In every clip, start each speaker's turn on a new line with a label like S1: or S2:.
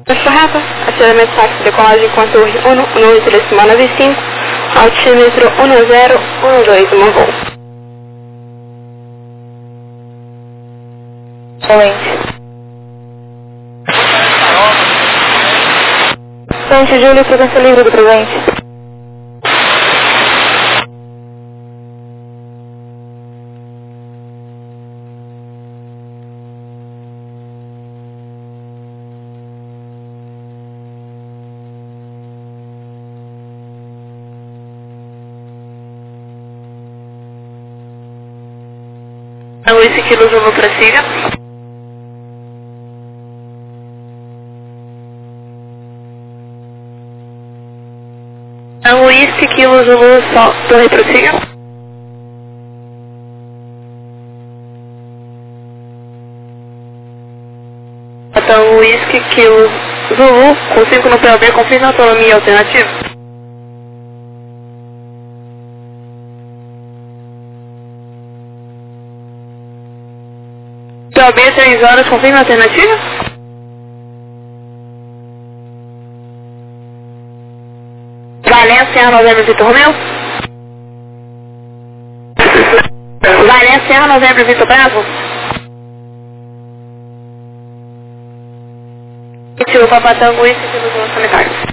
S1: Correto, acionamento táxi decolagem com a torre 1, no Isilíssima 95, altímetro 1012, uma voo. Excelente. Frente, Júlio, presença livre do presente. Whisky Kilo Zulu para siga. Whisky Kilo Zulu Torre para siga. Então Whisky Kilo Zulu com 5 no PLD, confirma a autonomia alternativa. PLB 3 horas, confirma a alternativa? Valência, novembro, Vitor Romeu. Valência, novembro, Vitor Bravo. Tio Papatango, isso que nos vamos sanitários.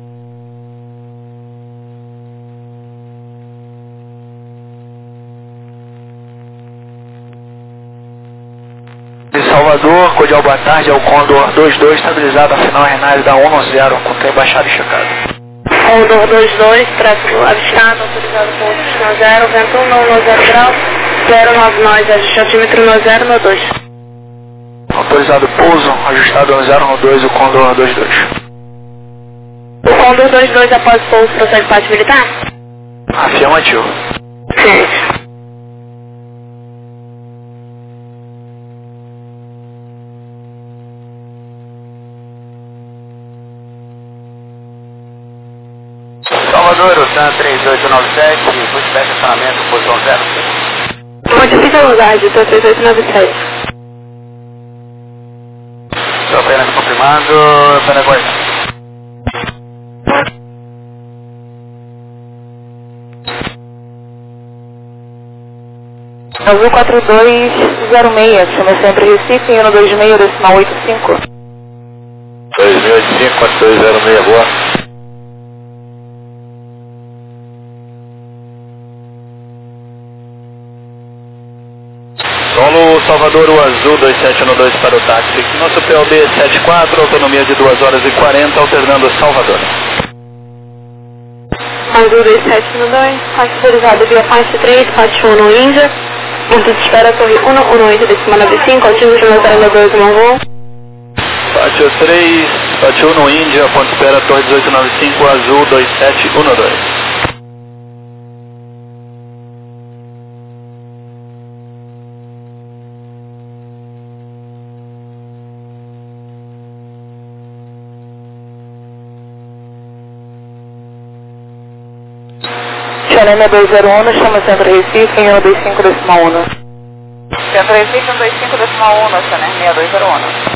S2: De Salvador, cordial boa tarde, é o Condor 22, estabilizado a final RNAS da 110, com trem baixado e checado.
S1: Condor 22, tráfego avistado, autorizado por destino 0, vento 1, não 0 grau, 09 nós, ajuste altímetro no 0, no 2.
S2: Autorizado pouso, ajustado no 0, no 2, o Condor 22.
S1: O Condor 22 após pouso procede parte militar?
S2: Afirmativo.
S1: Sim.
S2: Salvador, OTAN 3897, pushback estacionamento, posição 0.
S1: Modifica a lugar, então 3897.
S2: Estou apenas confirmando, apenas aguardando.
S1: Azul 4206, chama sempre Recife, 126, decimal 85.
S2: 2085, 4206, boa. Solo Salvador, o Azul 2712 para o táxi. Nosso PLB 74, autonomia de 2 horas e 40, alternando Salvador.
S1: Azul 2712, autorizado via parte 3, parte 1 no Índia. Ponto de espera, torre 118, decima 95, altímetro 092, uma voo.
S2: Pátio 3, Pátio 1 no Índia, ponto de espera, torre 1895, Azul 2712.
S1: Xanema 201, chama Centro Recife, 125, decimal 1. Centro Recife, 125, decimal 1, Xanema 6201.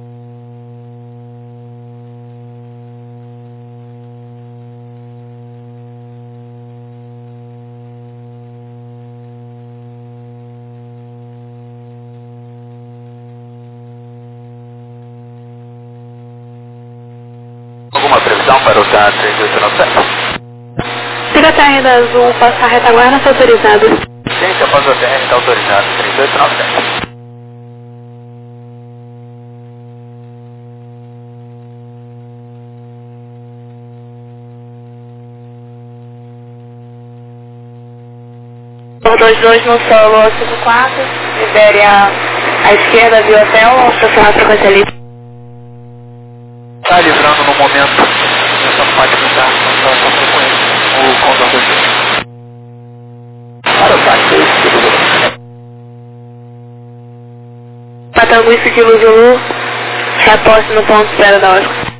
S2: Alguma previsão para o TAN 3897?
S1: Siga a TR da Azul, passar a retaguarda, está autorizado.
S2: Ciência após o TR está autorizado, 3897.
S1: Por 22 no solo 54, libere à esquerda via hotel, estacionar a frequência livre.
S2: Está livrando no momento, nessa parte que está com frequência, o Condor 22. Para o táxi,
S1: Patangu e Kilo Zulu, reposte no ponto de espera da hora.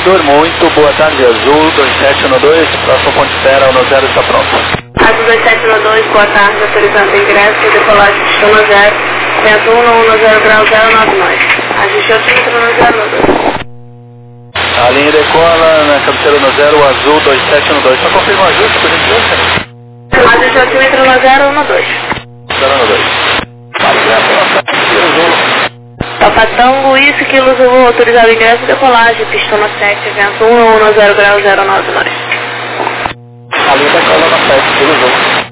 S2: Salvador, muito boa tarde, Azul 2712, próximo ponto de espera, 10 está pronto.
S1: Azul 2712, boa tarde, autorizando ingresso, decolagem de destino 0, vento 110 grau 099. Ajuste altímetro no 012.
S2: A linha decola na cabeceira no 0, Azul 2712. Só confirma o ajuste, por gentileza?
S1: Ajuste altímetro no 012.
S2: 012.
S1: Papatango, isso, Kilo Zulu, autorizado ingresso e decolagem, pistona 7, vento 110 grau 099.
S2: A linha decola na 7, Kilo Zulu.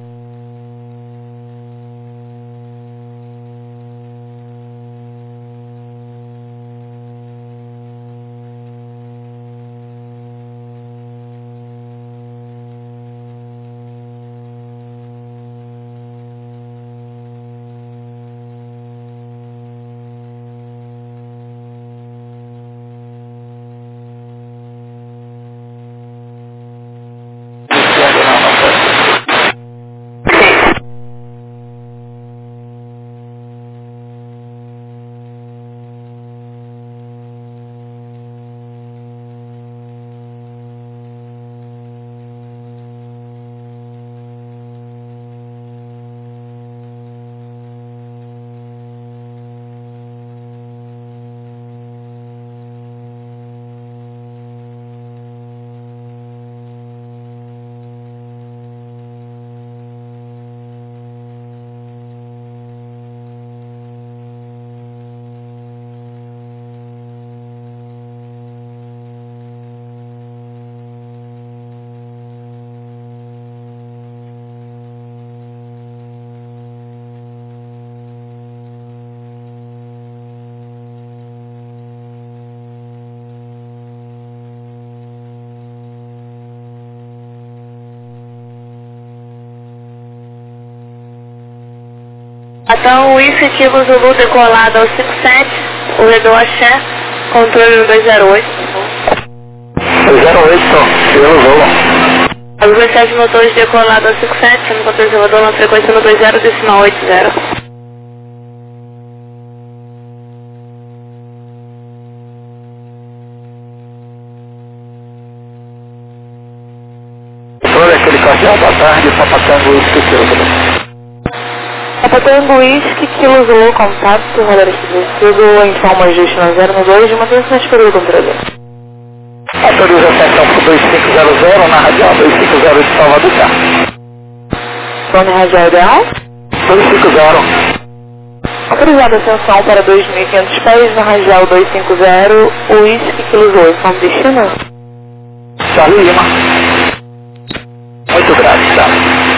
S1: Então, isso, Kilo Zulu, decolado ao 57, o Redor Axé, controle no 208.
S2: 208, Kilo Zulu.
S1: Azul 2712, decolado ao 57, sendo controle elevador na frequência no 20, decimal 80.
S2: Controle aquele cartão, boa tarde, Papatango, isso, Kilo Zulu.
S1: Papatango, Whisky, Kilo Zulu, contato, radar estabelecido, informa ajuste no 012 de manutenção de período controle.
S2: Autoriza a atenção para o 2500 na radial 250 de Salvador.
S1: Zona radial ideal?
S2: 250.
S1: Autorizada a ascensão para 2.500 pés na radial 250, Whisky, Kilo Zulu, informa destino?
S2: Charlie Lima. Muito grato, tá?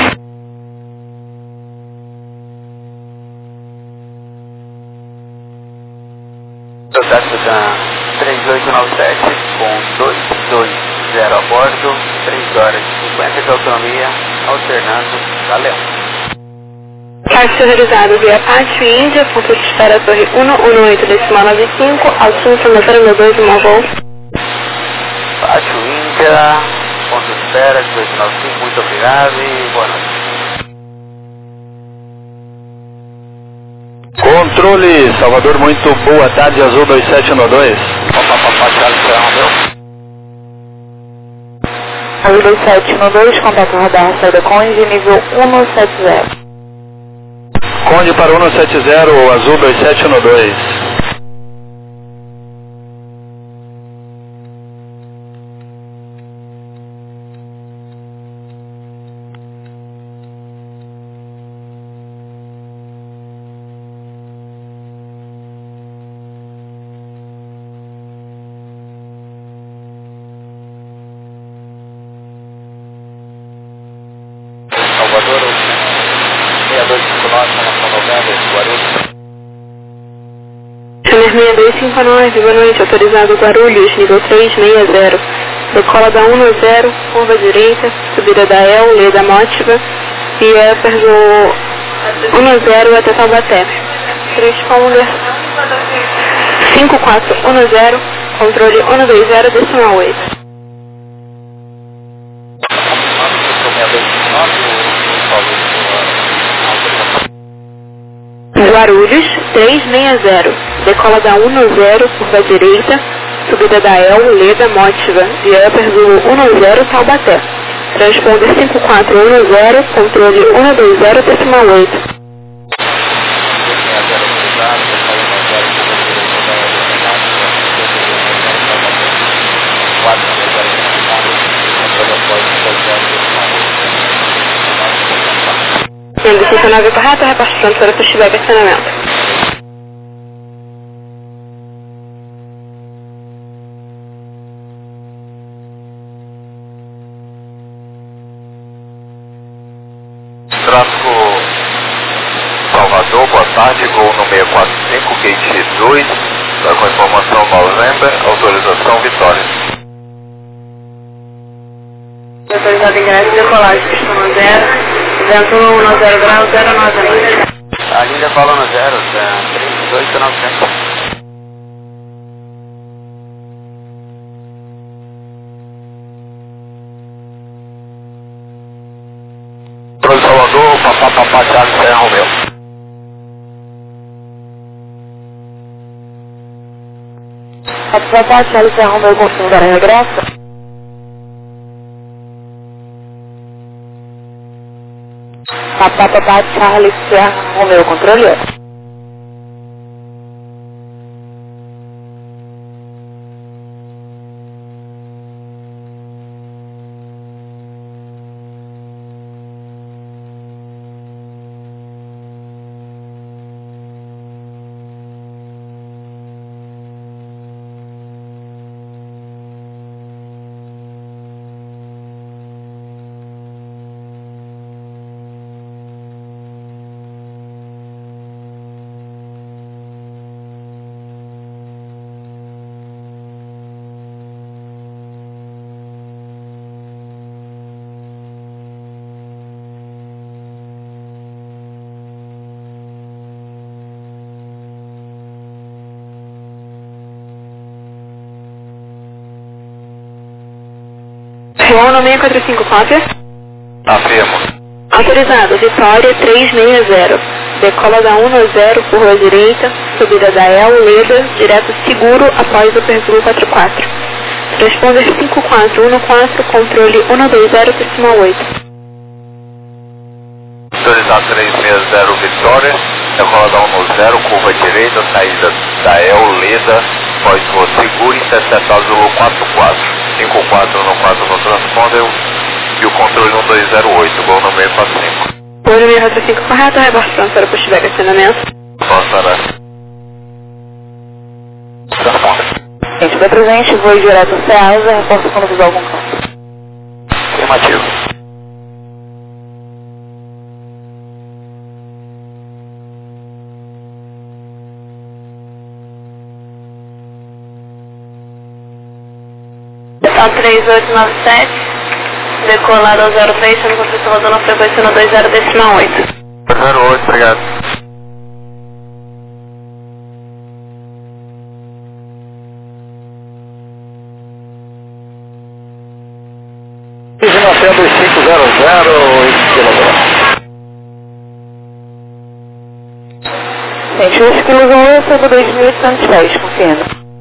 S2: Processo da 3897 com 220 a bordo, 3 horas e 50 de autonomia, alternando, valeu.
S1: Táxi realizado via Pátio Índia, ponto de espera Torre 118, decimal 95, altímetro no 092, uma voo.
S2: Pátio Índia, ponto de espera 295, muito obrigado e boa noite. Controle, Salvador, muito boa tarde, Azul 2712.
S1: Azul 2712, contato radar, saída Conde, nível 170.
S2: Conde para 170, Azul 2712. Salvador, 6259, Nação Novembro, Guarulhos.
S1: Chama 6259, boa noite, autorizado Guarulhos, nível 360. Decola da 110, curva direita, subida da El, lei da Mótiva, e upper do 10 até Taubaté. Transponder 5410, controle 120, decimal 8. Guarulhos 360, decola da 110, curva direita, subida da El, Leda, Mótiva e Upper Zulu 10, Taubaté. Transponder 5410, controle 120, decimal 8. Sendo 59 correto, repartição para pushback e acionamento.
S2: Tráfego Salvador, boa tarde, gol no 645, gate 2, tá com informação November, autorização Vitória.
S1: Autorizado ingresso, decolagem, pistão 0, vento 10 graus, 099.
S2: A linha fala no 0, 32900. Pro Salvador, papá, Charles, Serra Romeu.
S1: Papá, Charles, Serra Romeu, confirmo da regresso. Papá, Charles, Serra Romeu, controle 8. João no 645, cópia.
S2: Afirmo.
S1: Autorizado, Vitória 360. Decola da 10 por rua direita, subida da El, Leda, direto seguro após o Pergulu 44. Transponder 5414, controle 120, decimal 8.
S2: Autorizado 360 Vitória, decola da 10, curva direita, saída da El, Leda, após rua seguro, interceptado Zulu 44. 5414 no transponder e o controle 1208, gol no 645.
S1: Gol no 645 correto, rebarção para pushback e acionamento.
S2: Passará. Transponder.
S1: Gente, da presente, voo direto ao CEASA, reporta quando fizer algum campo.
S2: Afirmativo.
S1: Tá 3897, decolado ao 03, sendo controlado na frequência no 20, decimal 8.
S2: 08, obrigado. Viginação 2500,
S1: Gente, o exclusão é sobre 2.800 confirma.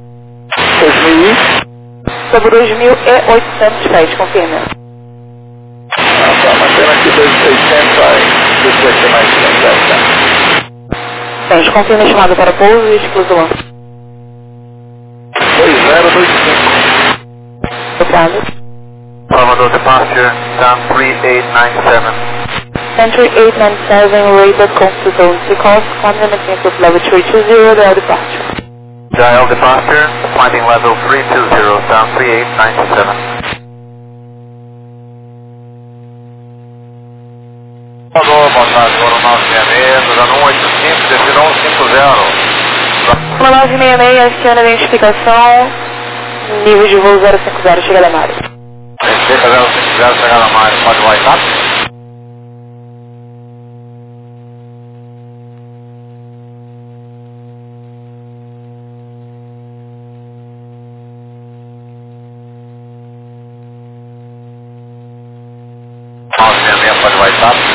S2: 2000.
S1: Sobre 2.800 pés, confirma.
S2: Tá mantendo aqui 2.600, vai ser mais 100,
S1: Gente, confirma a chamada para pouso e exclusão.
S2: 2025.
S1: Obrigado.
S2: Salvador Departure, down 3897.
S1: Entry 897, radar conflict zone 3 calls, climbing and maintain of level 320, the departure.
S2: Dial Departure, climbing level 320, down 3897. Salvador, boa tarde, Goro 966, dando 185, destino 150.
S1: 966, aciona a identificação, nível de voo 050, chega da Mário.
S2: Chega 050, chega da Mário, pode voar rápido? Pode voar rápido?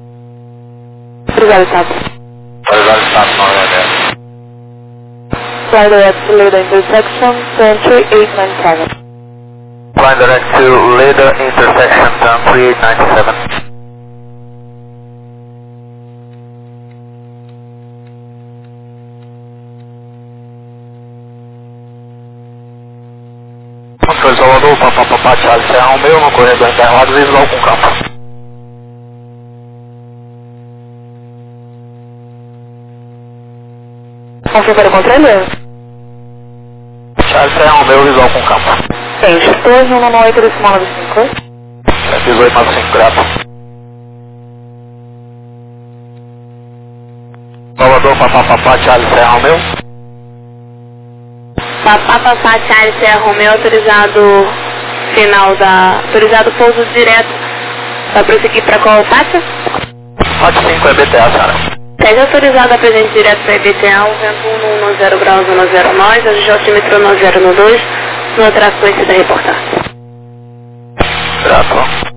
S1: Obrigado, Tato.
S2: Pode voar rápido, 966.
S3: fly direct to Leda intersection, turn 3897.
S2: Fly direct to Leda intersection, turn 3897. Controle Salvador, Papapá, Charlie, Serra Romeu, no corredor interlado, visual com campo.
S3: Confirma para o controle?
S2: Charlie, Serra Romeu, visual com campo.
S3: Gente, 2198 decimal 95.
S2: 1895, grato. Salvador, Papapá, Charlie, Serra Romeu.
S1: Papapá, Charlie, Serra Romeu, autorizado autorizado pouso direto para prosseguir para qual faixa?
S2: Faixa 5 é BTA, Sara.
S1: Seja autorizado a presente direto para IBTA, o vento 110 graus 10 nós, a altímetro 9012, no traço conhecido da reportagem.
S2: Grato.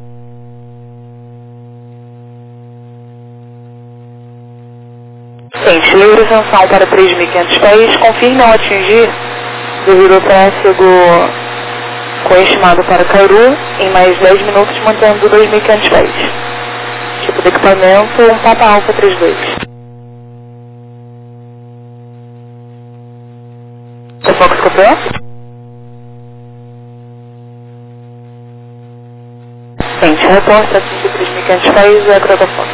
S3: Gente, livre sanção para 3.500 pés, confirme ao atingir devido ao tráfego coestimado para Cairu em mais 10 minutos, mantendo 2.500 pés. Tipo de equipamento, um Papa Alfa 32. O Fox copiou? Gente, reporta atingir 3.500 pés, é Crota Fox.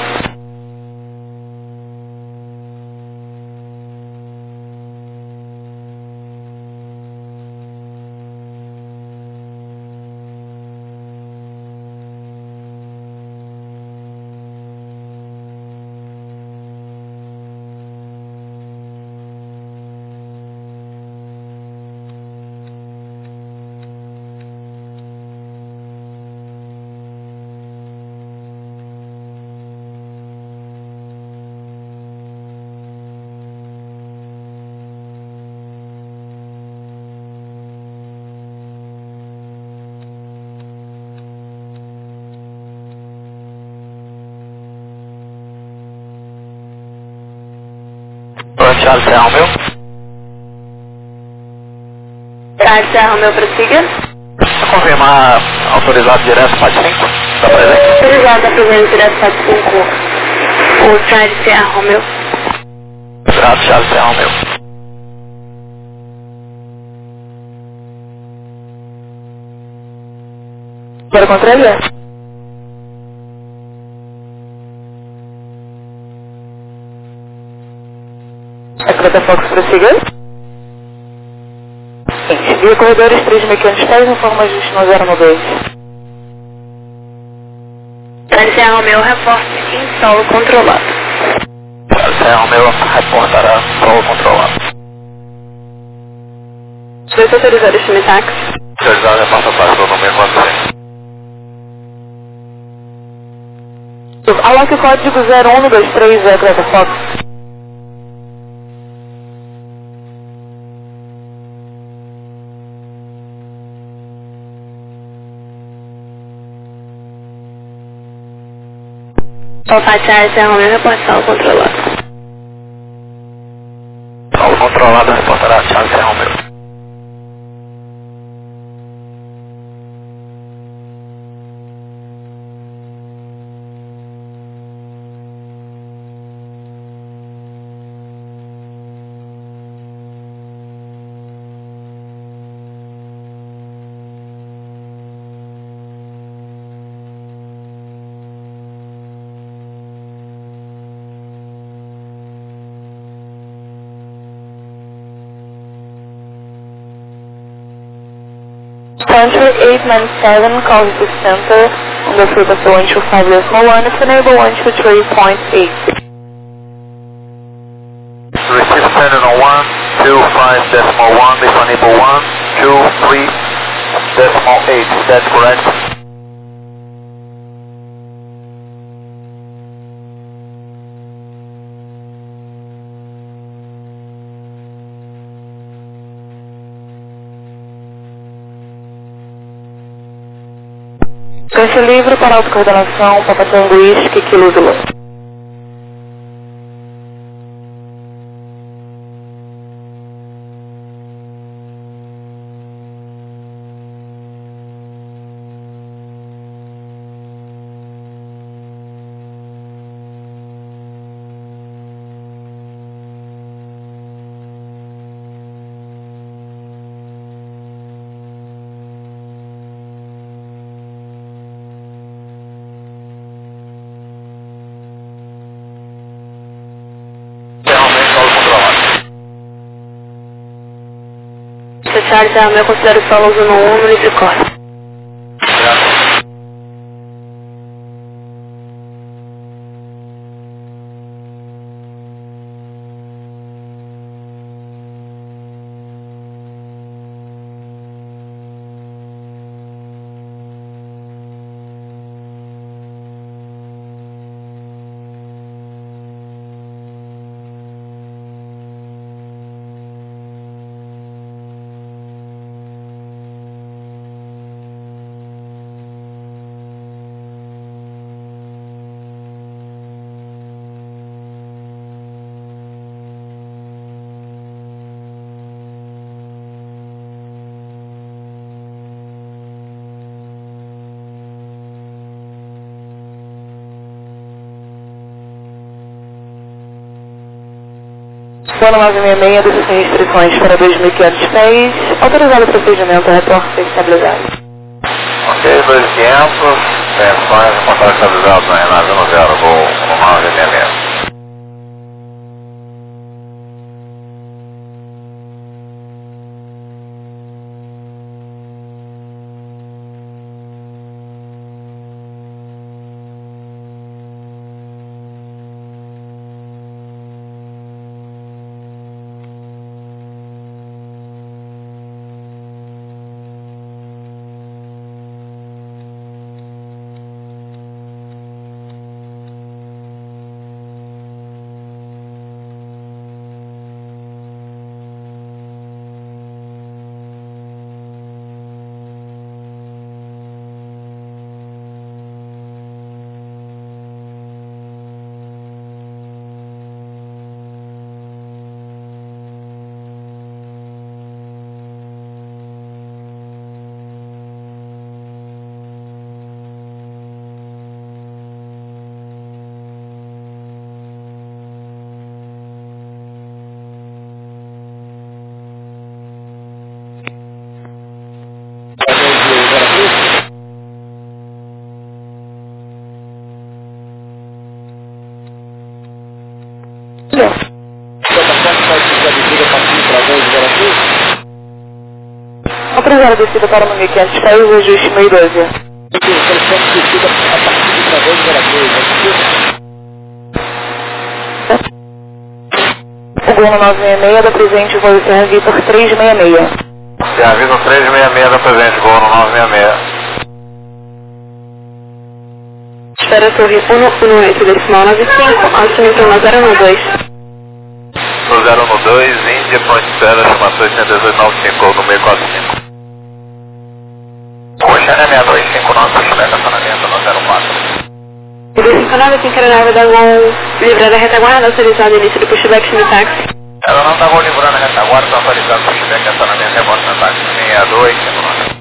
S2: Charlie, Serra Romeu.
S1: Charlie, Serra Romeu, prossiga.
S2: Confirmar autorizado direto, faixa 5, tá presente?
S1: Autorizado a presente direto para 5, o Charlie, Serra Romeu.
S2: Grato, Charlie, Serra Romeu.
S3: Para o controle? A Crota Fox prossiga. Gente, via corredores 3.500 pés, informa ajuste no 092.
S1: Charlie, Serra Romeu, reporte em solo controlado.
S2: Charlie, Serra Romeu, reportará solo controlado.
S1: Dois autorizados de táxi.
S2: Autorizado, repassa para o número 46.
S3: Aloque código 0123, é Crota Fox.
S1: Papá, Charlie, Serra Romeu, reporte solo controlado.
S2: Solo controlado, reportará Charlie, Serra Romeu.
S3: Country 897 calls the center on the frequency 125.1, it's enable 123.8.
S2: Receive standard on 125.1, this enable 123.8, is that correct?
S3: Cancha livre para autocoordenação, Papa Tango Whisky, Kilo Zulu.
S1: Charlie, eu considero solo uso no 1 no livre corte.
S3: Zona 966, desce sem restrições para 2.500 pés. Autorizado o procedimento, reporte estabilizado.
S2: Ok, 2.500, tensões, contato estabilizado na Renata 0, voo 966.
S3: Autorizado a descida para 1.500 pés, ajuste 1012. O Gol 966 da presente, voo Serra Vitor 366.
S2: Serra Vitor 366 da presente, voo no 966.
S1: Espera Torre 118, decimal 95, altímetro no 012.
S2: No 012, Índia, Ponte Serra, chamação 8895, no 645. Oceania 6259, estacionamento no 04.
S1: 259, tem que ir na área da Gol, livrar da retaguarda, autorizado início do pushback no táxi.
S2: Ela não está livrando a retaguarda, está autorizado o pushback, estacionamento, rebote no táxi 6259.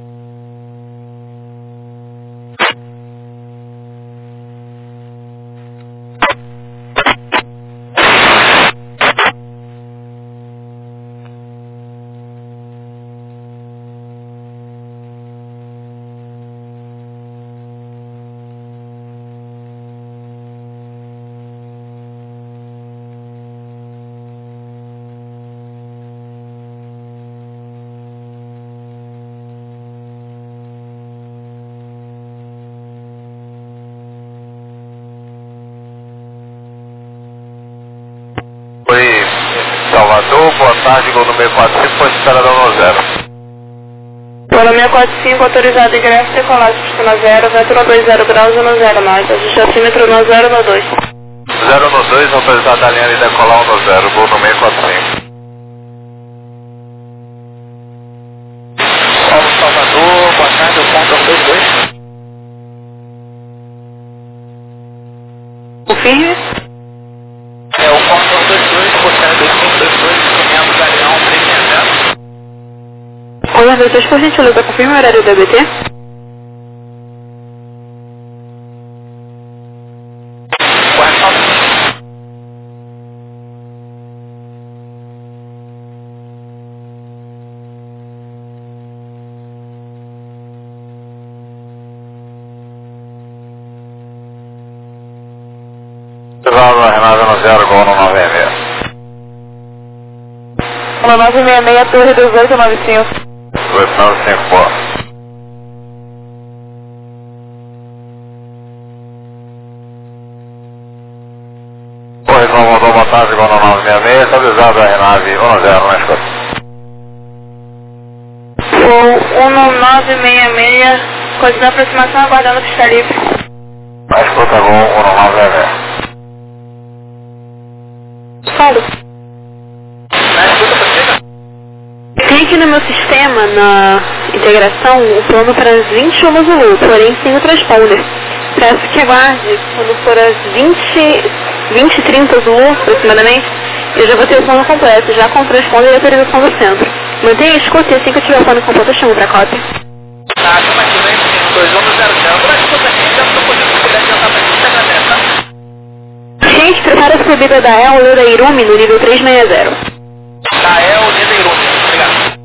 S2: Oi, Salvador, boa tarde, Gol número 45, pode esperar no 0.
S1: Gol número 45, autorizado ingresso, decolagem, pista no 0, vento no 20 graus no 0 mais, ajuste altímetro no 0 no 2.
S2: 0 no 2, autorizado a linha de decolar no 0, Gol número 45. Salvador, boa tarde, o ponto 22.
S1: Confirme.
S2: É o ponto 22, portanto 2522, instrumento Galeão 360.
S1: Olá, vocês por gentileza, confirme o horário do ABT?
S2: Renata no 0, Gol no 966.
S3: No 966, Torre 1895.
S2: 8954. Oi, Salvador, boa tarde, igual no 966, estabilizado a nave 10 na escuta.
S1: Voo 1966, continua a aproximação aguardando pista livre.
S2: Na escuta, voo 1966.
S1: Falo.
S2: Na escuta, precisa?
S1: Tem aqui no meu sistema, na integração, o plano para as 20 chuvas Zulu, porém sem o transponder. Peço que aguarde, quando for às 20 e 30 Zulu, aproximadamente, eu já vou ter o plano completo, já com o transponder e a autorização do centro. Mantenha a escuta e assim que eu tiver o plano completo eu chamo para a cópia.
S2: Tá, chama aqui, vem sim, 2100. Por escuta aqui, já estou podendo se puder adiantar pra gente, agradece, tá?
S1: Gente, prepara a subida da El Leda Irumi no nível 360.
S2: Da El Leda Irumi, obrigado.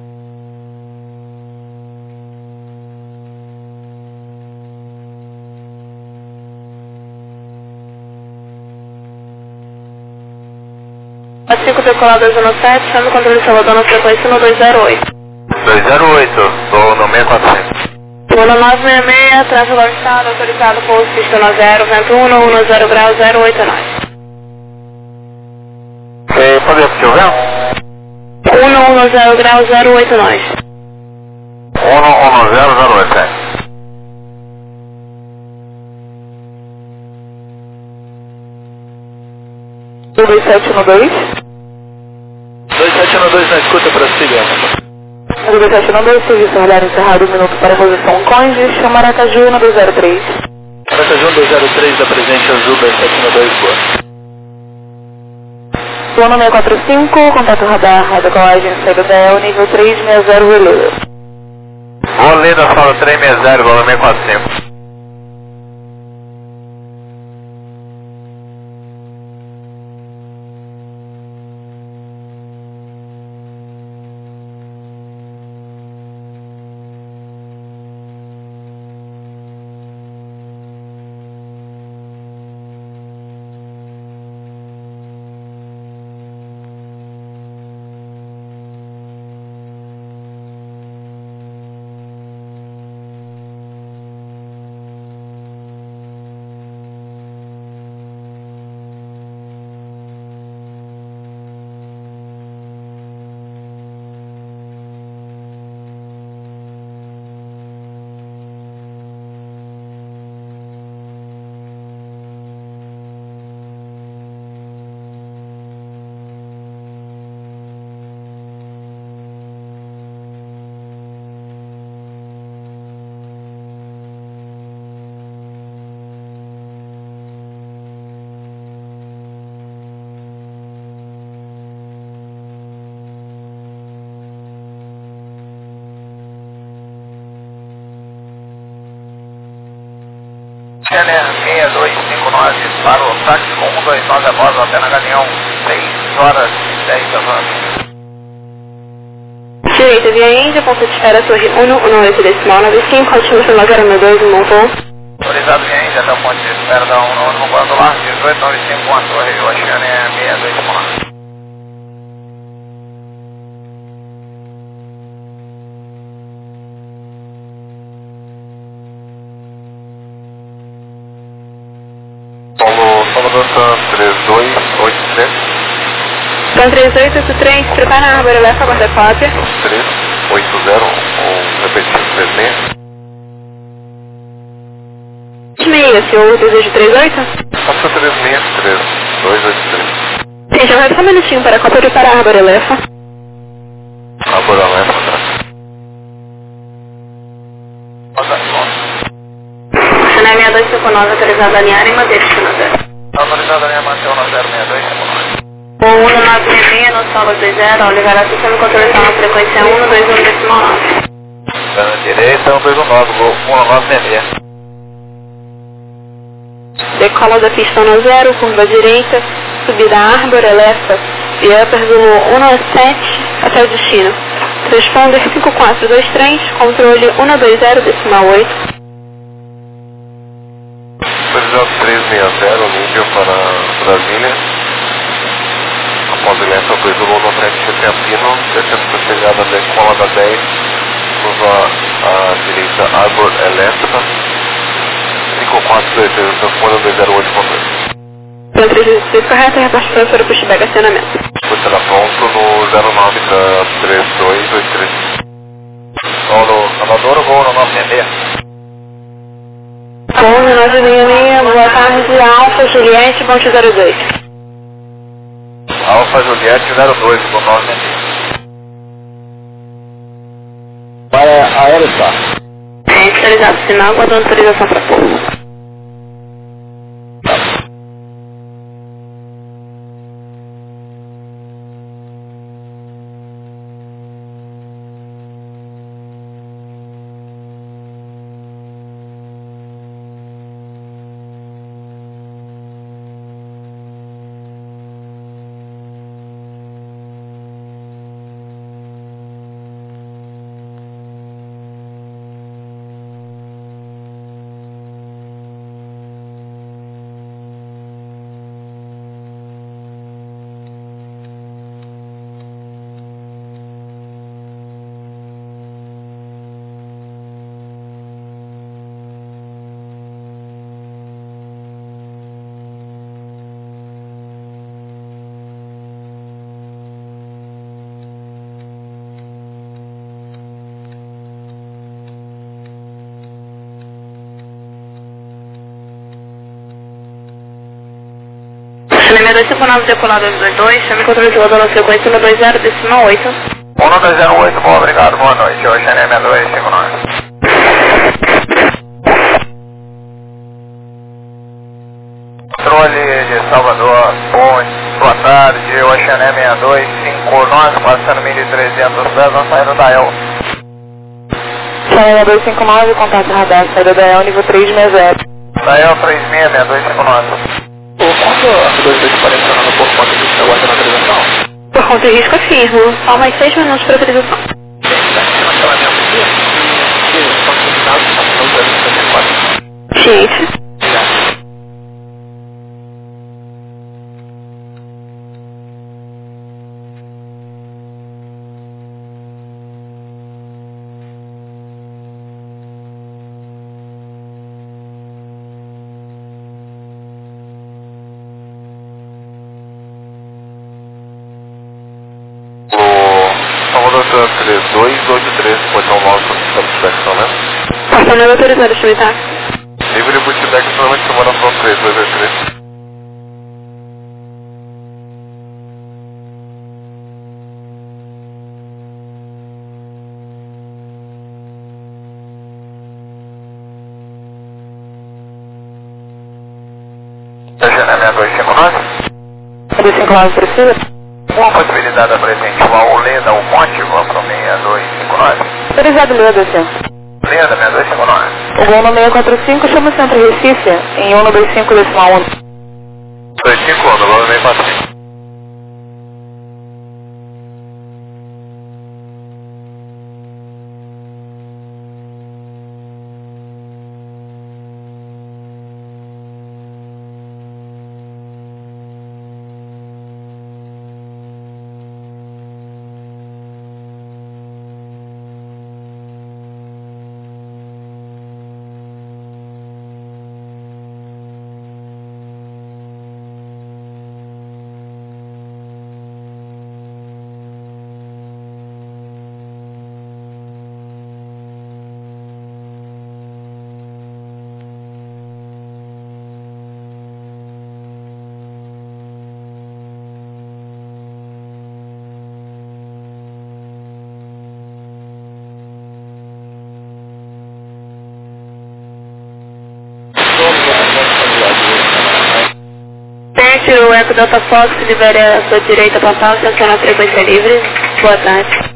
S1: A 5 decolado 217, chame o controle de Salvador na frequência 1208.
S2: 208, estou no 645.
S1: Mano 966, tráfego ao estado, autorizado pouso pista 90, vento 110 grau 089.
S2: Pode repetir o vento?
S1: 110 grau 089.
S2: 110087.
S3: Do 2712.
S2: 2712 na escuta, prosseguimos.
S3: Do 2712, serviço horário encerrado, 1 minuto para a posição Conde, Chamaracaju, na 203.
S2: Maracaju 203 da presente azul, 2712, boa.
S3: Plano 645, contato radar, radiocolagem, saída da El, nível 360, relé.
S2: Vou ler da sala 360, volume 645. Channel 6259 para o táxi com 129 após até na Galeão, 6 horas e 10 da noite.
S1: Direita via Índia, ponto de espera, torre 118 decimal 95, continua sendo 092, um bom voo.
S2: Autorizado via Índia até o ponto de espera da 191, quando lá, 1895, com a torre Oceania 6259. Salvador San 3283.
S1: San 3883, prepara a árvore, leva a guarda cópia.
S2: 380, ou repetindo 36.
S1: 36, senhor, desejo 38?
S2: Passa 36, 283.
S1: Gente, aguarda só um minutinho para a cópia de para a árvore, leva.
S2: Agora leva, tá?
S1: Channel 6259, autorizado a alinhar e manter destinação.
S2: Autorizado a linha manter 1062,
S1: O 1966, no solo 20, Oliveira, sistema de controle está na frequência 121 decimal 9.
S2: na direita, 129, 1966.
S1: Decola da pista 10, curva direita, subida Arbor, Elefa e Upper Zulu 117 até o destino. Transponder 5423, controle 120 decimal 8.
S2: Previsão 360, nível para Brasília. Após o Elefa, 2 Zulu no frente de Campino, descendo para chegada da escola da 10. curva à direita, Arbor Elétrica, 5423, transpondendo 208.2.
S1: Plan 316 correto, reporte professora para o Chibé, acionamento.
S2: Você está pronto no 09 da 3283. Paulo Salvador, voo no 966.
S1: Bom, 966, boa tarde, Alfa Juliette, ponte 02.
S2: Alfa Juliette 02, voo 966.
S4: Para a Aerostar.
S1: Autorizado o sinal, aguardando autorização para pouso. Número 59 decolado 222, chame controle de voador no sequência 120 decimal 8.
S2: 1208, bom, obrigado, boa noite. Hoje é 6259. Controle de Salvador, boa tarde, Oxané 6259, passando 1.300 pés na saída da El.
S3: Chama 259, contato radar, saída da EL, nível 360.
S2: Da El 366259.
S4: Quanto a 2240 no por conta do seu guarda na autorização?
S1: Por conta de risco, afirmo. Só mais 6 minutos para autorização.
S4: Naquela mesma dia, que são combinados com o 054.
S1: Ciência.
S2: Salvador 3283, pode dar um nosso satisfação, né?
S1: Passando autorizado, deixa eu tá?
S2: Livre de bootback, somente semana para 3283. Oxané 6259.
S3: 259 precisa?
S2: Uma possibilidade apresente o Auleda, o Mótiva para o 6259.
S3: Autorizado Leda, senhor.
S2: Leda 6259.
S3: O voo no 645 chama o Centro Recife em 125 decimal 1.
S2: 25 anos, agora vem para cima.
S1: Teste o Eco Delta Fox, libere a sua direita total, estaciona a frequência livre. Boa tarde.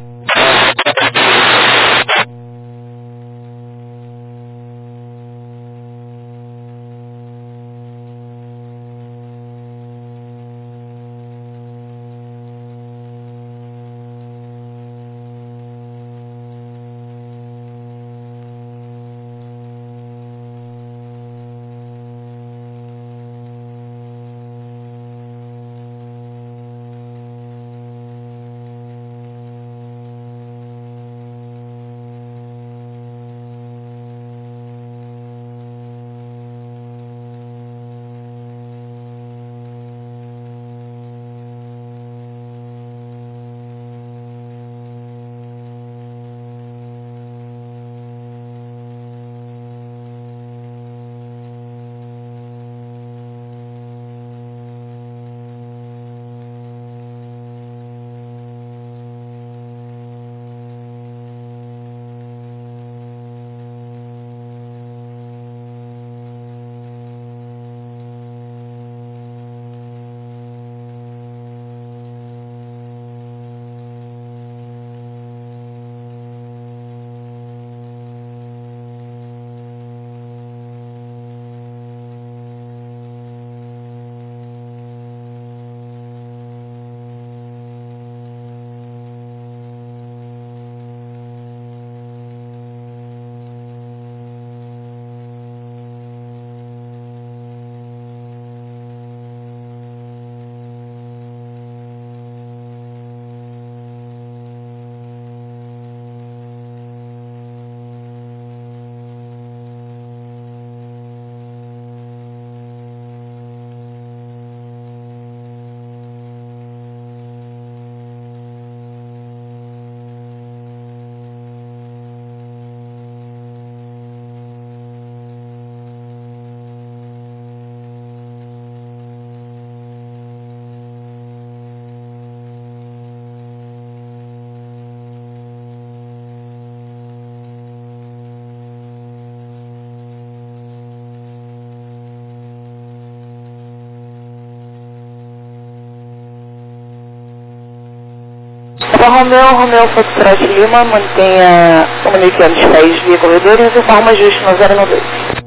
S3: Romeu Foxtrot Lima, mantenha 1.500 pés via corredor e informa ajuste no 012.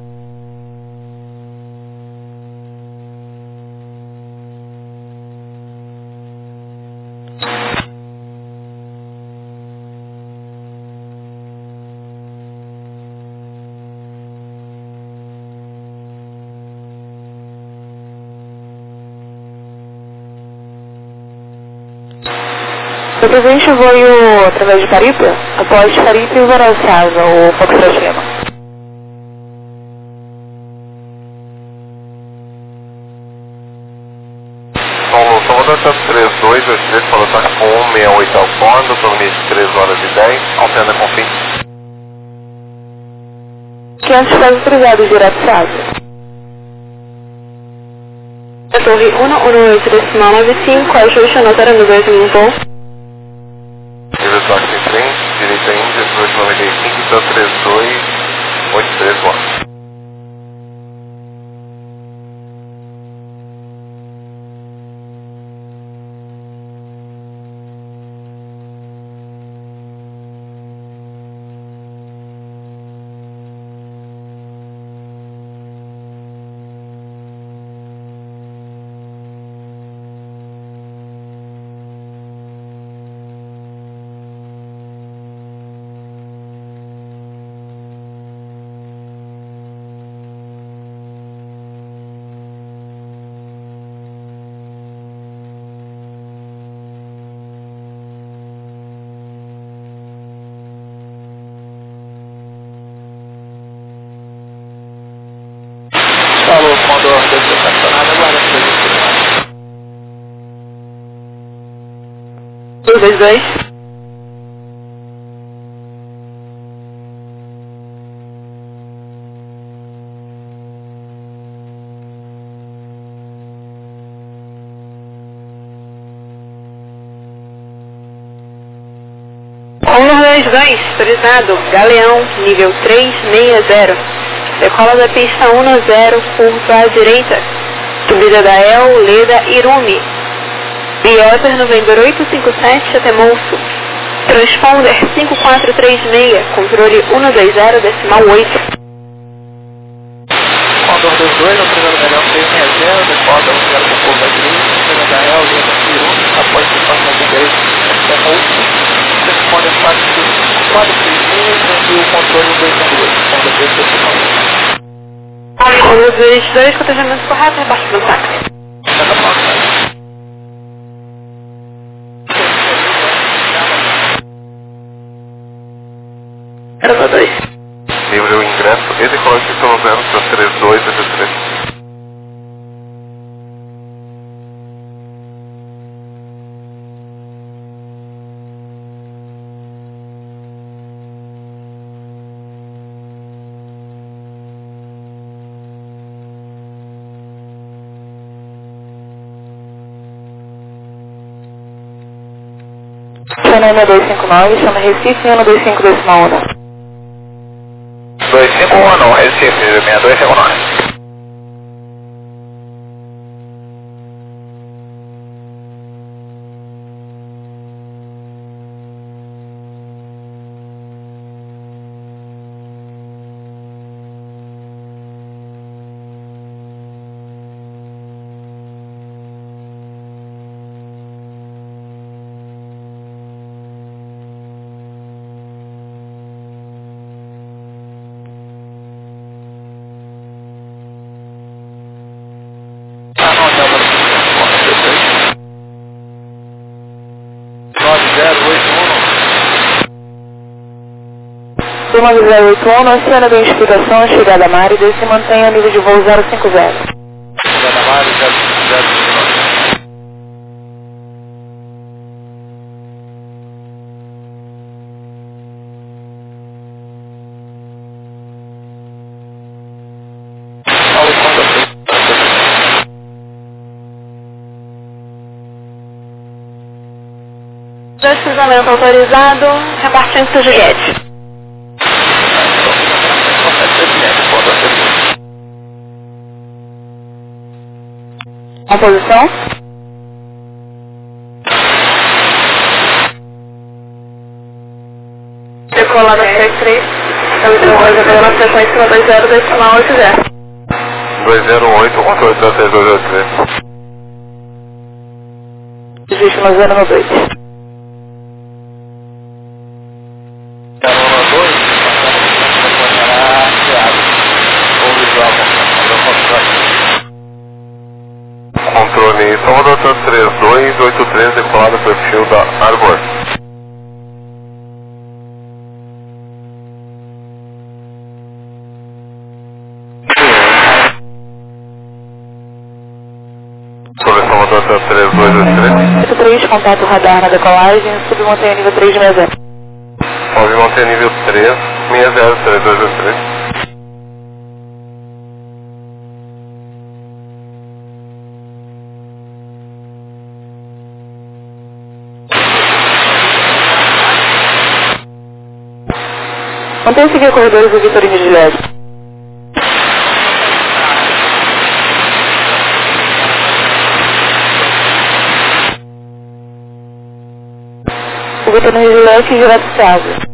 S3: Represente o voo através de Caripe, após Caripe e Veraciasa, o Foxtrot Lima.
S2: Paulo, Tomodata 3283, fala táxi com 168 Alfonso, Tomodata 3 horas e 10, Alfenda Confim.
S3: 500 pés autorizados, direto Casa.
S1: A Torre 118.95, ajuste no 092 em voo.
S2: Nível táxi em frente, direita Índia, 1895, então 3283, boa.
S4: Falou, mandou a coisa estacionada agora.
S1: 222. Autorizado, Galeão, nível 360. Decola da pista 10, curva à direita. Subida da El, Leda, Irumi. Bioter November 857 até Monço. Transponder 5436, controle 120, decimal 8.
S4: Condor 22, autorizado Galeão 360, decola da 10 com curva à direita, subida da El, Leda, Irumi, após o espaço da direita até Monço. Transponder 436, envio o controle 122, Condor 22.
S1: Condor 22, cotejamento correto, rebaixo do táxi. Era 2.
S2: Livre o ingresso e decola de São José para 3283.
S3: Chama 259, chama Recife 125
S2: 251, Recife, 6259.
S3: Turma do 081, oceano de identificação, chegada a Márida e se mantenha a nível de voo 050.
S4: Chegada a Márida, 059.
S1: Deslizamento autorizado, repartindo seu Juliette.
S3: Composição?
S1: 3, estamos na frequência 20,80.
S2: 208, controle 3283.
S3: Registro no 092.
S2: Controle Salvador 3283, decolado perfil da Arbor. Sobre Salvador 3283.
S3: 3, contato radar na decolagem, submontanha nível 360.
S2: Submontanha nível 360, 3283.
S3: Mantenha seguir corredores do Vitorino de Leste. O Vitorino de Leste direto Thiago.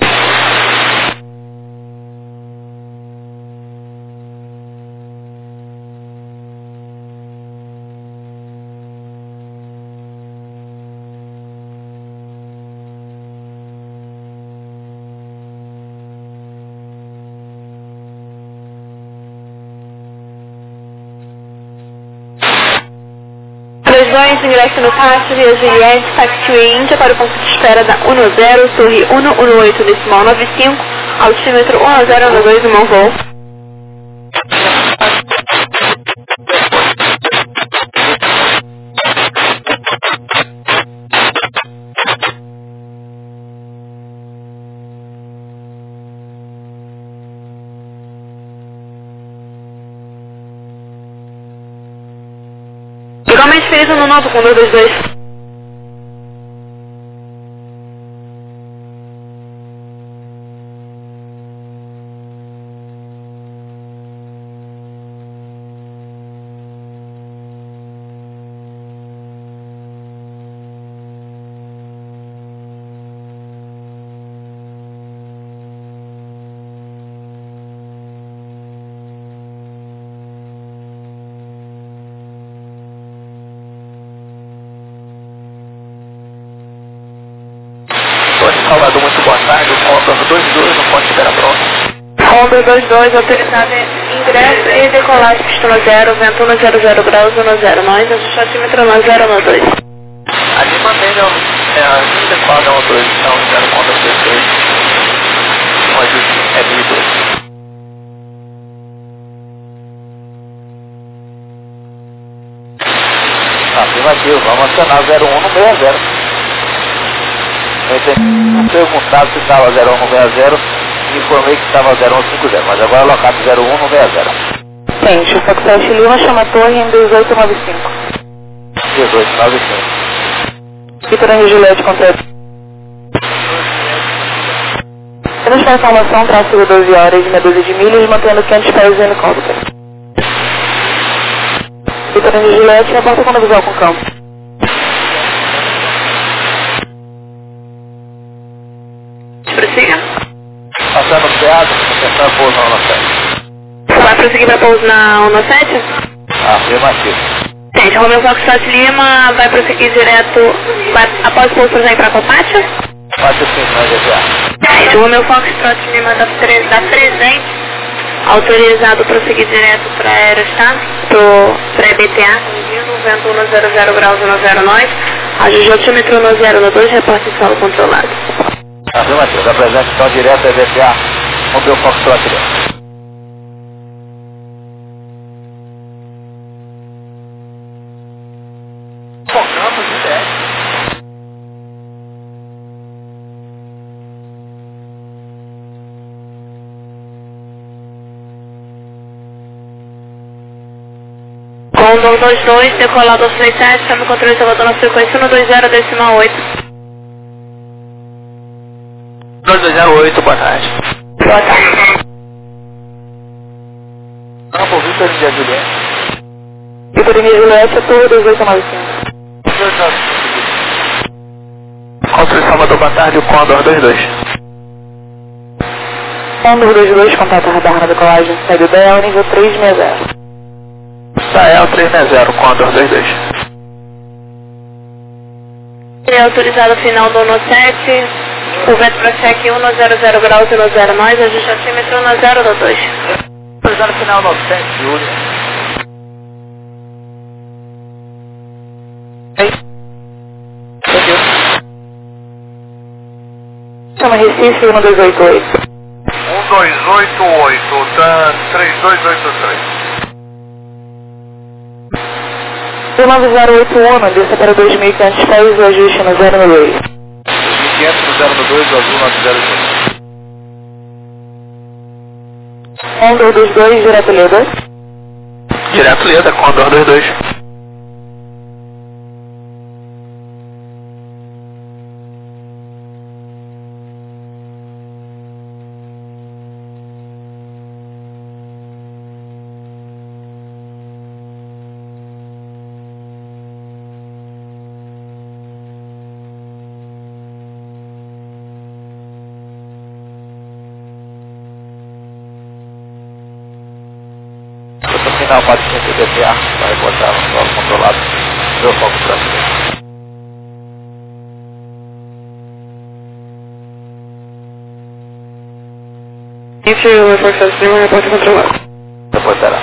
S1: Ingresso no táxi via Juliette, Taxiway Índia para o ponto de espera da 10, Torre 118, decimal 95, altímetro 1012 no meu voo. Igualmente feliz ano novo com 222.
S4: Salvador, muito boa tarde, o Condor 22, no ponto de espera pronto.
S1: Condor 22, autorizado ingresso e decolagem, pistona 0, vento 100 graus, 10, nós, ajuste altímetro 1012.
S4: Ali mantém a decolada autorização, 0 Condor 22, um ajuste é livre. Afirmativo, vamos acionar 01 no 60. Eu perguntava se estava 0160 e informei que estava 0150, mas agora é locado 0160.
S3: Gente, o Foxtrot Lima chama a torre em 1895.
S2: 1895.
S3: Vitorino de Juliette, contato. Temos para informação, tráfego 12 horas e meia dúzia de milhas, mantendo 500 pés em helicóptero. Vitorino de Juliette, reporta quando visual com campo.
S1: Prossiga.
S4: Passando o teatro, começando a pousar na 7.
S1: Você vai prosseguir para pouso na 17?
S4: Afirmativo.
S1: Gente, Romeu Foxtrot Lima vai prosseguir direto, após o pouso prosseguir para Copátio?
S4: Pode sim, não é
S1: Gente, Romeu Foxtrot Lima da presente, autorizado a prosseguir direto para Aerostar, para EBTA, vento 100 graus, 10 ajuste altímetro 1012, reporte em solo controlado.
S4: Afirmativo, da presente então direto é DPA, Romeu Foxtrot Lima. Focamos de 10.
S1: Condor 22, decolado aos 37, estamos controle Salvador na frequência 120, decimal 8.
S4: 2208, boa tarde.
S1: Boa tarde.
S4: Campo Vitor de Juliette.
S3: Vitorino de Juliette, torre 1895.
S4: Controle Salvador, boa tarde, o Condor 22.
S3: Condor 22, contato radar na decolagem, saída da EL, nível 360.
S4: Da EL 360, Condor 22.
S1: É autorizado final do 17, o vento para check 100 graus e 0 mais, ajuste acímetro na 022.
S4: Autorizado final 97, Júlio.
S3: Chama Recife 1288.
S2: 1288, TAN 3283.
S3: 9081, desça para 2500 pés, o ajuste no 092.
S2: 1500 no 092, azul 902.
S3: Condor 22, direto Leda.
S4: Direto Leda, Condor 22. Final 400 DPA, vai botar no solo controlado, deu foco para frente.
S1: Entre o reforçado extremo, repórter controlado.
S4: Depois será.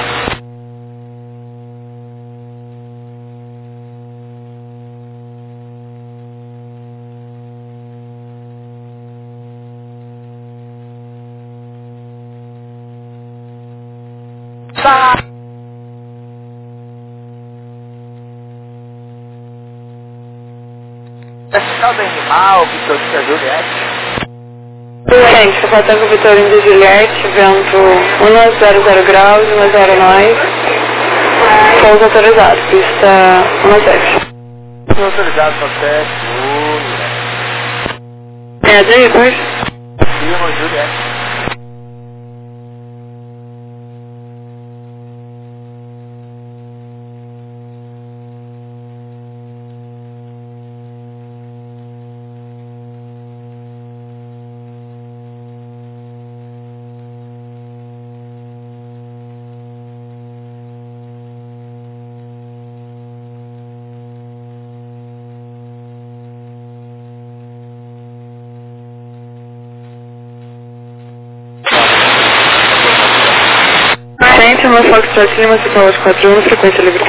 S4: Final do animal, Vitor de Juliette.
S1: Gente, reportando Vitorino de Juliette, vento 100 graus, 10 nós. Pouso autorizado, pista 17.
S4: Estou autorizado no teste, Juliette.
S1: É, depois.
S4: Firma Juliette.
S1: Centro, no Foxtrot Lima, Ciclone 41, frequência livre.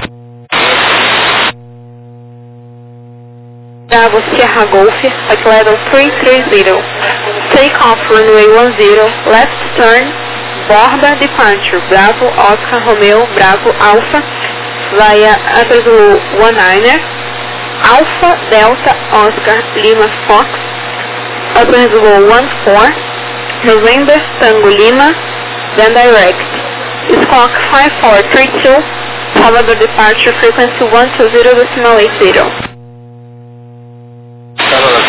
S1: Bravo Sierra Golf, at level 330. Take off runway 10, left turn, borda departure, Bravo Oscar Romeo, Bravo Alpha, via Upper Zulu 19er, Alpha Delta Oscar Lima Fox, Upper Zulu 14, November Tango Lima, then direct. Squawk 5432, Salvador departure frequency 120.80.
S4: Salvador,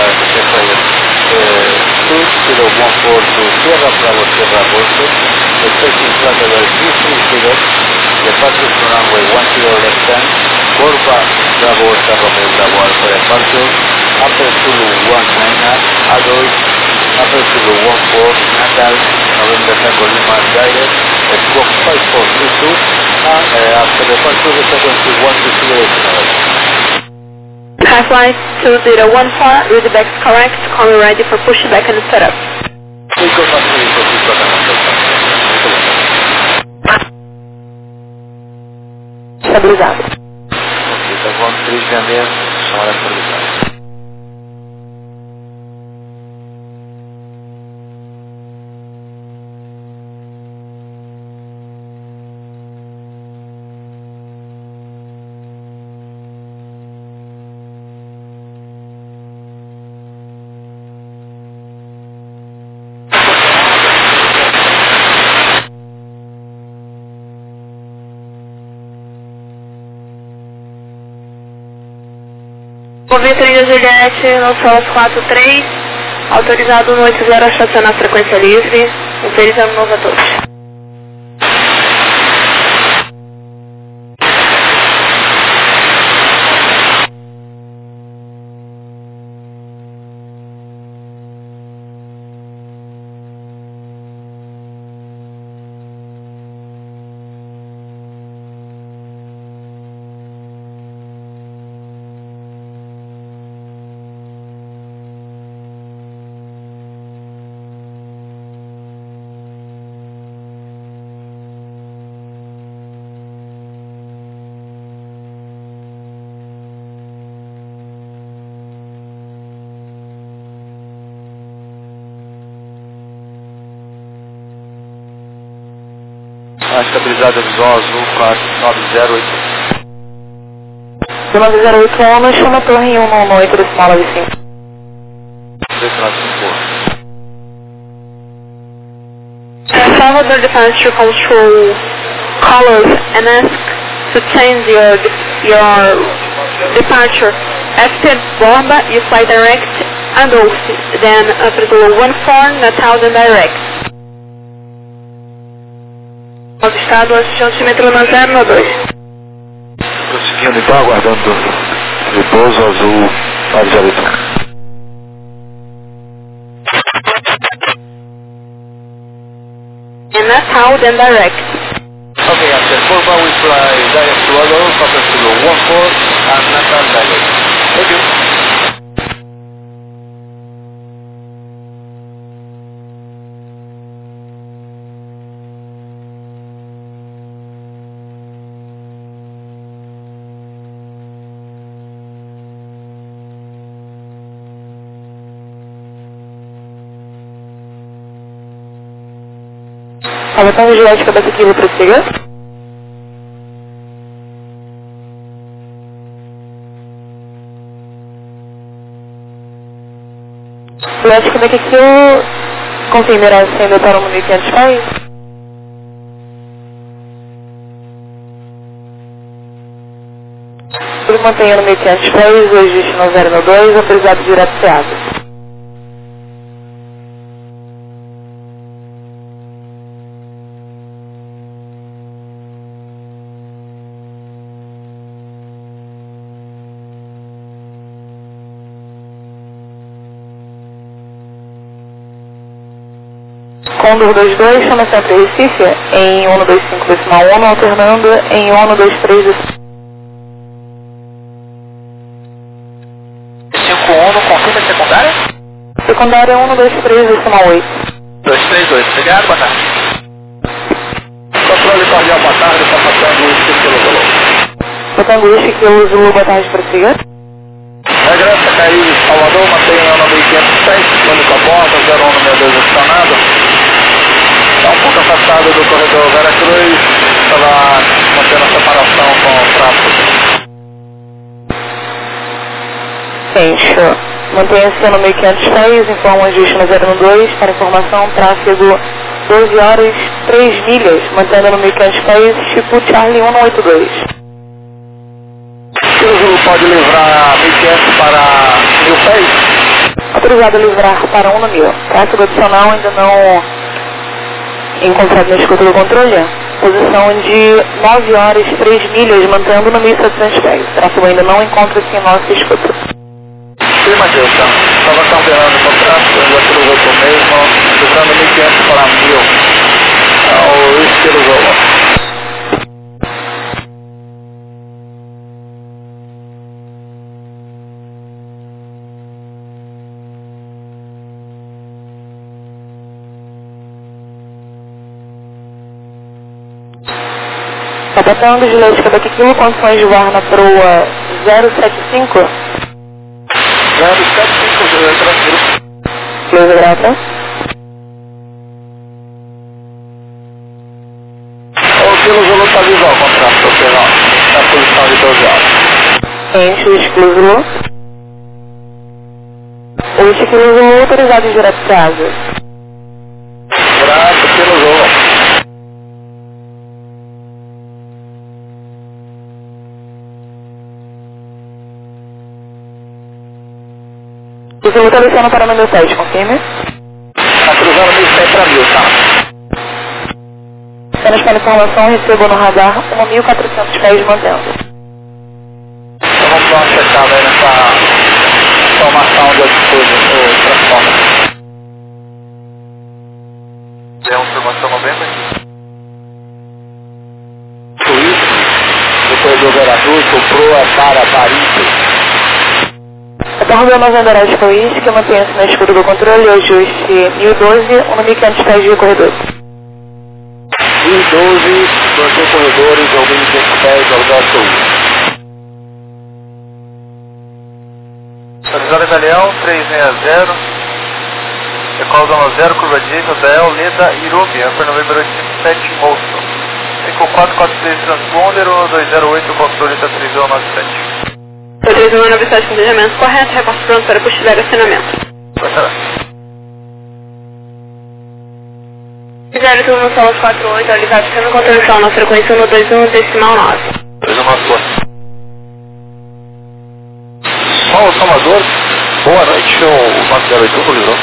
S4: Kilo 14 to Sierra Bravo Sierra Golf, expecting flight level 330, departure from runway 10 left turn, Borba Bravo Oscar Romeo Bravo Alpha departure, Upper Zulu 19er, Adult, Upper Zulu 14, Natal, November Tango Lima direct, Squawk 5432, after departure the frequency 120.80.
S1: Half-line 2014, read back correct, call me ready for pushback and setup.
S3: Estabilizado.
S4: Então vamos 3 de janeiro, chamada estabilizada.
S1: Vitorino de Juliette, no Sol 43, autorizado no 80 a estacionar frequência livre. Um feliz ano novo a todos.
S2: estabilizada visual azul 4908.
S3: 908 chama a torre 198 decimal 95.
S1: Follow the departure control colors and ask to change your departure. After Borba, you fly direct Adolphe, then Aprisolo 14, Natal, then direct. Novo estado, altimetrô na 092.
S2: Prosseguindo então, aguardando repouso azul 908.
S1: And Natal, then direct.
S2: Okay, after Borba we fly direct to Adolphe, Aprisolo 14, and Natal direct. Thank you.
S3: Botão visual de cabeça aqui, prossiga. Lógico que daqui eu confirmará se ainda para o 1500 pés. Ele mantenha no 1500 pés, hoje destino 092, autorizado direto Seado. Condor 22, chama sempre Recife, em 125 decimal 1, alternando em 123 decimal
S4: 51, confirma a secundária?
S3: secundária 123 decimal 8.
S4: 232, obrigado, boa tarde.
S2: Controle cordial, boa tarde, está passando o Whisky pelo Zulu.
S3: Botando Whisky pelo Zulu, boa tarde para siga.
S2: Regressa, Caí, Salvador, mantenha o 1506, única porta, 0162 acionado. Está um pouco afastado do corredor Veracruz, estava mantendo a separação com o tráfego.
S3: Gente, mantenha-se no 1506, informa o ajuste no 012, para informação, tráfego 12 horas, 3 milhas, mantendo no 1506, tipo Charlie 182.
S2: O Zulu pode livrar 1500 para 1000 pés?
S3: Autorizado a livrar para 1 no 1000. Tráfego adicional ainda não encontrado na escuta do controle. Posição de 9 horas, 3 milhas, mantendo no 1700 pés. Tráfego ainda não encontra-se em nossa escuta.
S2: Sim, Matheus, estava cambiando o contrato, ainda aproveitou mesmo, livrando 1500 para 1000. Ao Whisky do Zulu.
S3: Tá botando de leite cada quilo, condições de voar na proa 075.
S2: 075, tranquilo.
S3: Beleza, grata.
S2: O Kilo Zulu está visual, contrato operacional, na posição de 12 horas.
S3: Enche o exclusivo. O exclusivo autorizado direto para asa.
S2: Grato, Kilo Zulu.
S3: O Zulu está descendo para o número 7, confirme.
S2: Está cruzando 1100 para 1000, tá?
S3: Apenas para informação, recebo no radar 1.400 pés mantendo.
S2: Então vamos dar uma checada aí nessa informação de altitude do transformer. Tem uma informação 90? Suíço, do corredor Veracruz, Proa para Paris.
S3: Então, o meu aeronáutico Luiz, que mantenha-se na escuta do controle, ajuste 1012, 1.500 pés de corredor.
S2: 1012, manter corredores, ao 1.500 pés, ao lugar sul. Estabilizado Galeão, 360, Decola Zona 0, curva direita, Dael, Leda, Irumi, Upper November 87, Moço. 5446 transponder, 208, controle da 3097.
S1: 3097 com planejamento correto, reporte pronto para postilhar acionamento. Zero turno Solas 48, ligado sendo contenção na frequência 121 decimal 9.
S2: 219. Paulo Salvador, boa noite, o 908 livrou.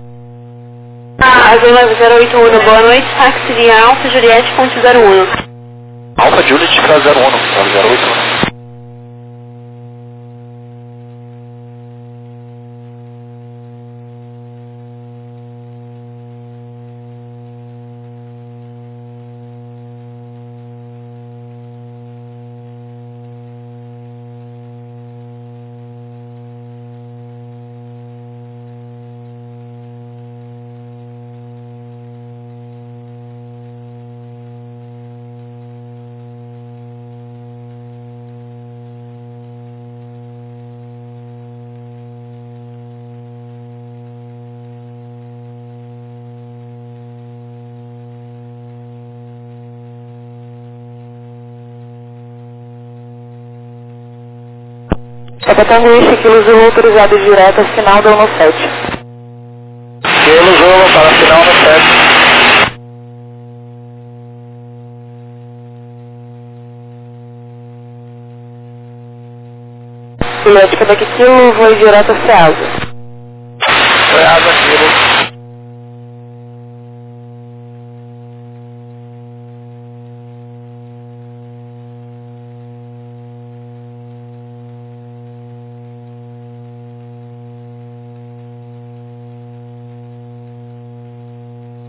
S1: Azul 081, boa noite, táxi de Alfa Juliette, ponte 01.
S2: Alfa Juliette para 01, 081.
S3: Capatanguiche, Kilo Zulu autorizado direto, sinal da 17.
S2: Kilo Zulu para final no 7.
S3: Juliette, Quebec Kilo, voo direto a Ceasa.
S2: Ceasa,